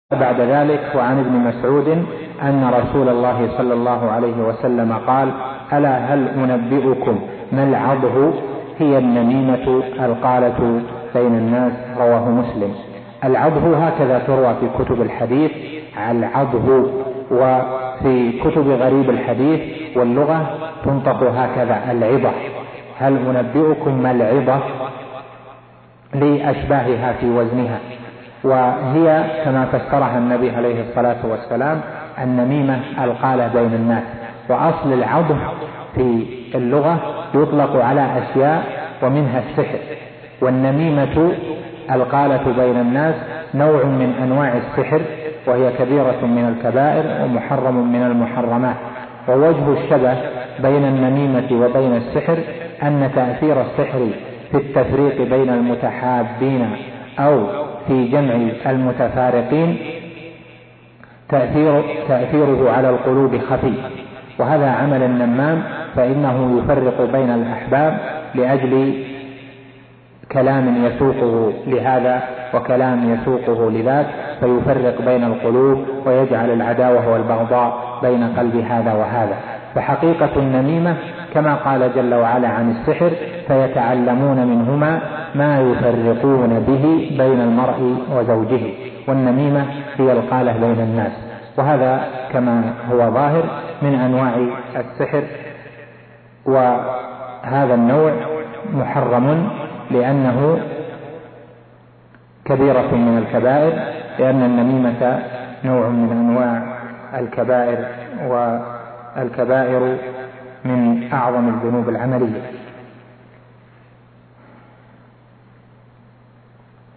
بعد ذلك وعن ابن مسعود أن رسول الله صلى الله عليه وسلم قال: ألا هل أنبئكم ما العضه؟ هي النميمة القالة بين الناس. رواه مسلم. العضه هكذا تروى في كتب الحديث العضه، وفي كتب غريب الحديث واللغة تنطق هكذا العضة. هل أنبئكم ما العضة؟ لأشباهها في وزنها، وهي كما فسرها النبي عليه الصلاة والسلام النميمة القالة بين الناس. وأصل العضه في اللغة يطلق على أشياء ومنها السحر، والنميمة القالة بين الناس نوع من أنواع السحر، وهي كبيرة من الكبائر ومحرم من المحرمات. ووجه الشبه بين النميمة وبين السحر أن تأثير السحر في التفريق بين المتحابين أو في جمع المتفارقين تأثيره على القلوب خفي، وهذا عمل النمام، فإنه يفرق بين الأحباب لأجل كلام يسوقه لهذا وكلام يسوقه لذاك، فيفرق بين القلوب ويجعل العداوة والبغضاء بين قلب هذا وهذا. فحقيقة النميمة كما قال جل وعلا عن السحر: فيتعلمون منهما ما يفرقون به بين المرء وزوجه. والنميمة هي القالة بين الناس، وهذا كما هو ظاهر من أنواع السحر، وهذا النوع محرم لأنه كبيرة من الكبائر، لأن النميمة نوع من أنواع الكبائر، والكبائر من أعظم الذنوب العملية.